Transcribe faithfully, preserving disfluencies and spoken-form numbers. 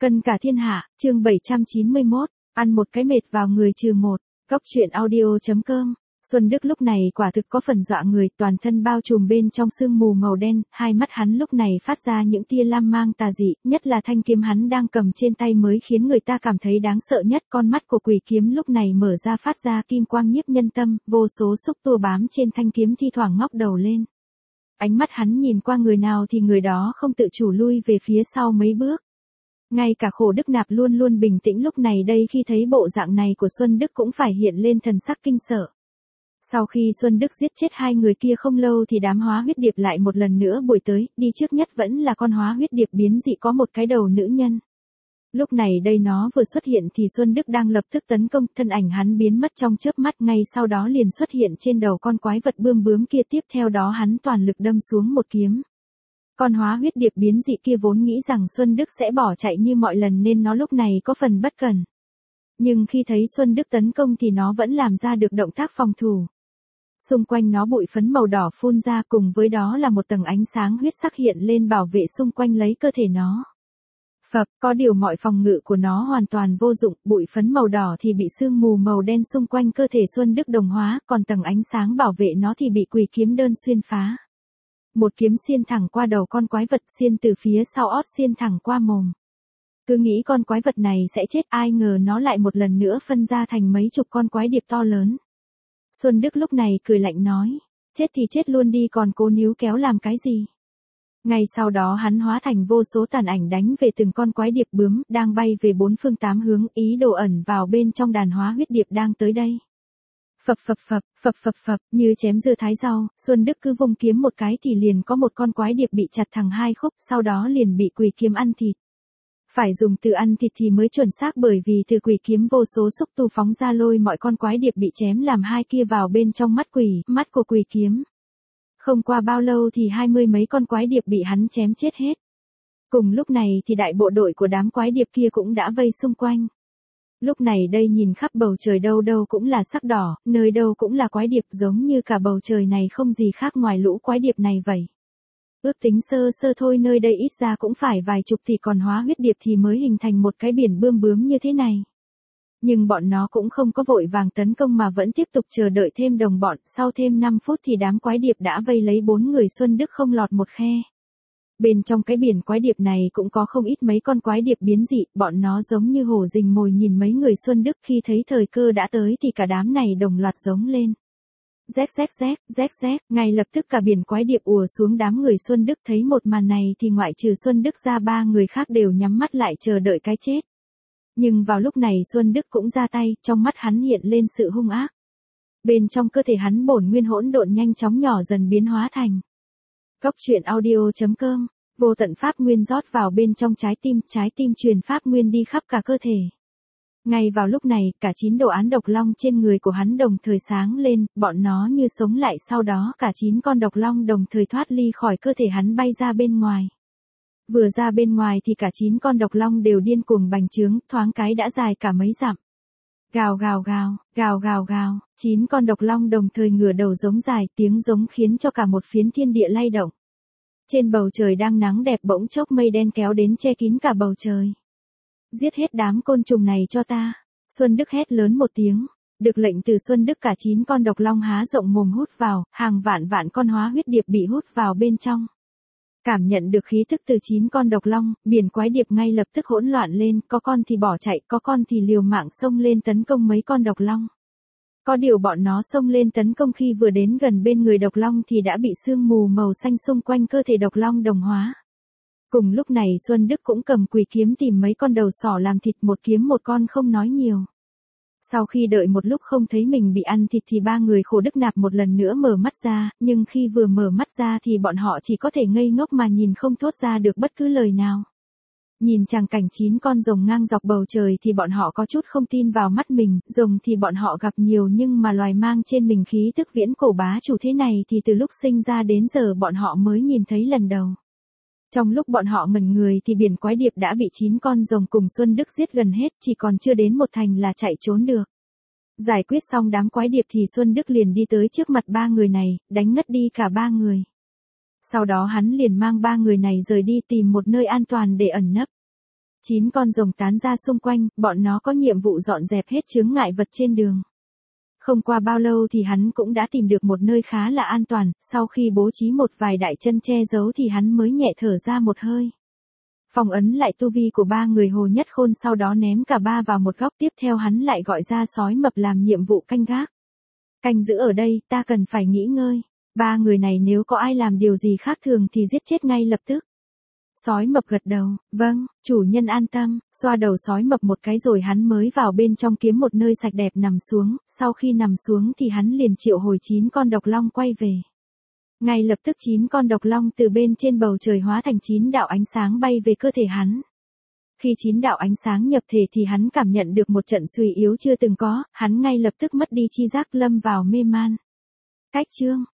Cân cả thiên hạ, chương bảy trăm chín mươi mốt, ăn một cái mệt vào người trừ một. Góc truyện audio chấm com. Xuân Đức lúc này quả thực có phần dọa người, toàn thân bao trùm bên trong sương mù màu đen, hai mắt hắn lúc này phát ra những tia lam mang tà dị, nhất là thanh kiếm hắn đang cầm trên tay mới khiến người ta cảm thấy đáng sợ nhất. Con mắt của quỷ kiếm lúc này mở ra phát ra kim quang nhiếp nhân tâm, vô số xúc tua bám trên thanh kiếm thi thoảng ngóc đầu lên. Ánh mắt hắn nhìn qua người nào thì người đó không tự chủ lui về phía sau mấy bước. Ngay cả Khổ Đức Nạp luôn luôn bình tĩnh lúc này đây khi thấy bộ dạng này của Xuân Đức cũng phải hiện lên thần sắc kinh sợ. Sau khi Xuân Đức giết chết hai người kia không lâu thì đám hóa huyết điệp lại một lần nữa bồi tới, đi trước nhất vẫn là con hóa huyết điệp biến dị có một cái đầu nữ nhân. Lúc này đây nó vừa xuất hiện thì Xuân Đức đang lập tức tấn công, thân ảnh hắn biến mất trong chớp mắt, ngay sau đó liền xuất hiện trên đầu con quái vật bươm bướm kia, tiếp theo đó hắn toàn lực đâm xuống một kiếm. Con hóa huyết điệp biến dị kia vốn nghĩ rằng Xuân Đức sẽ bỏ chạy như mọi lần nên nó lúc này có phần bất cẩn. Nhưng khi thấy Xuân Đức tấn công thì nó vẫn làm ra được động tác phòng thủ. Xung quanh nó bụi phấn màu đỏ phun ra, cùng với đó là một tầng ánh sáng huyết sắc hiện lên bảo vệ xung quanh lấy cơ thể nó. Phập, có điều mọi phòng ngự của nó hoàn toàn vô dụng, bụi phấn màu đỏ thì bị sương mù màu đen xung quanh cơ thể Xuân Đức đồng hóa, còn tầng ánh sáng bảo vệ nó thì bị quỷ kiếm đơn xuyên phá. Một kiếm xiên thẳng qua đầu con quái vật, xiên từ phía sau ót xiên thẳng qua mồm. Cứ nghĩ con quái vật này sẽ chết, ai ngờ nó lại một lần nữa phân ra thành mấy chục con quái điệp to lớn. Xuân Đức lúc này cười lạnh nói, chết thì chết luôn đi, còn cố níu kéo làm cái gì. Ngay sau đó hắn hóa thành vô số tàn ảnh đánh về từng con quái điệp bướm, đang bay về bốn phương tám hướng, ý đồ ẩn vào bên trong đàn hóa huyết điệp đang tới đây. Phập phập phập, phập phập phập, như chém dưa thái rau, Xuân Đức cứ vung kiếm một cái thì liền có một con quái điệp bị chặt thẳng hai khúc, sau đó liền bị quỷ kiếm ăn thịt. Phải dùng từ ăn thịt thì mới chuẩn xác, bởi vì từ quỷ kiếm vô số xúc tu phóng ra lôi mọi con quái điệp bị chém làm hai kia vào bên trong mắt quỷ, mắt của quỷ kiếm. Không qua bao lâu thì hai mươi mấy con quái điệp bị hắn chém chết hết. Cùng lúc này thì đại bộ đội của đám quái điệp kia cũng đã vây xung quanh. Lúc này đây nhìn khắp bầu trời đâu đâu cũng là sắc đỏ, nơi đâu cũng là quái điệp, giống như cả bầu trời này không gì khác ngoài lũ quái điệp này vậy. Ước tính sơ sơ thôi nơi đây ít ra cũng phải vài chục thì còn hóa huyết điệp thì mới hình thành một cái biển bươm bướm như thế này. Nhưng bọn nó cũng không có vội vàng tấn công mà vẫn tiếp tục chờ đợi thêm đồng bọn, sau thêm năm phút thì đám quái điệp đã vây lấy bốn người Xuân Đức không lọt một khe. Bên trong cái biển quái điệp này cũng có không ít mấy con quái điệp biến dị, bọn nó giống như hổ rình mồi nhìn mấy người Xuân Đức, khi thấy thời cơ đã tới thì cả đám này đồng loạt giống lên. Rét rét rét, rét rét, ngay lập tức cả biển quái điệp ùa xuống đám người Xuân Đức, thấy một màn này thì ngoại trừ Xuân Đức ra ba người khác đều nhắm mắt lại chờ đợi cái chết. Nhưng vào lúc này Xuân Đức cũng ra tay, trong mắt hắn hiện lên sự hung ác. Bên trong cơ thể hắn bổn nguyên hỗn độn nhanh chóng nhỏ dần biến hóa thành. Góc truyện audio chấm com, vô tận pháp nguyên rót vào bên trong trái tim, trái tim truyền pháp nguyên đi khắp cả cơ thể. Ngay vào lúc này, cả chín đồ án độc long trên người của hắn đồng thời sáng lên, bọn nó như sống lại, sau đó cả chín con độc long đồng thời thoát ly khỏi cơ thể hắn bay ra bên ngoài. Vừa ra bên ngoài thì cả chín con độc long đều điên cuồng bành trướng, thoáng cái đã dài cả mấy dặm. Gào gào gào, gào gào gào, chín con độc long đồng thời ngửa đầu giống dài, tiếng giống khiến cho cả một phiến thiên địa lay động. Trên bầu trời đang nắng đẹp bỗng chốc mây đen kéo đến che kín cả bầu trời. Giết hết đám côn trùng này cho ta. Xuân Đức hét lớn một tiếng. Được lệnh từ Xuân Đức cả chín con độc long há rộng mồm hút vào, hàng vạn vạn con hóa huyết điệp bị hút vào bên trong. Cảm nhận được khí thức từ chín con độc long, biển quái điệp ngay lập tức hỗn loạn lên, có con thì bỏ chạy, có con thì liều mạng xông lên tấn công mấy con độc long. Có điều bọn nó xông lên tấn công khi vừa đến gần bên người độc long thì đã bị sương mù màu xanh xung quanh cơ thể độc long đồng hóa. Cùng lúc này Xuân Đức cũng cầm quỷ kiếm tìm mấy con đầu sỏ làm thịt, một kiếm một con không nói nhiều. Sau khi đợi một lúc không thấy mình bị ăn thịt thì ba người Khổ Đức Nạp một lần nữa mở mắt ra, nhưng khi vừa mở mắt ra thì bọn họ chỉ có thể ngây ngốc mà nhìn, không thốt ra được bất cứ lời nào. Nhìn tràng cảnh chín con rồng ngang dọc bầu trời thì bọn họ có chút không tin vào mắt mình, rồng thì bọn họ gặp nhiều nhưng mà loài mang trên mình khí tức viễn cổ bá chủ thế này thì từ lúc sinh ra đến giờ bọn họ mới nhìn thấy lần đầu. Trong lúc bọn họ ngẩn người thì biển quái điệp đã bị chín con rồng cùng Xuân Đức giết gần hết, chỉ còn chưa đến một thành là chạy trốn được. Giải quyết xong đám quái điệp thì Xuân Đức liền đi tới trước mặt ba người này, đánh ngất đi cả ba người. Sau đó hắn liền mang ba người này rời đi tìm một nơi an toàn để ẩn nấp. Chín con rồng tán ra xung quanh, bọn nó có nhiệm vụ dọn dẹp hết chướng ngại vật trên đường. Không qua bao lâu thì hắn cũng đã tìm được một nơi khá là an toàn, sau khi bố trí một vài đại chân che giấu thì hắn mới nhẹ thở ra một hơi. Phong ấn lại tu vi của ba người Hồ Nhất Khôn, sau đó ném cả ba vào một góc, tiếp theo hắn lại gọi ra sói mập làm nhiệm vụ canh gác. Canh giữ ở đây, ta cần phải nghỉ ngơi. Ba người này nếu có ai làm điều gì khác thường thì giết chết ngay lập tức. Sói mập gật đầu, vâng, chủ nhân an tâm, xoa đầu sói mập một cái rồi hắn mới vào bên trong kiếm một nơi sạch đẹp nằm xuống, sau khi nằm xuống thì hắn liền triệu hồi chín con độc long quay về. Ngay lập tức chín con độc long từ bên trên bầu trời hóa thành chín đạo ánh sáng bay về cơ thể hắn. Khi chín đạo ánh sáng nhập thể thì hắn cảm nhận được một trận suy yếu chưa từng có, hắn ngay lập tức mất đi chi giác, lâm vào mê man. Cách chương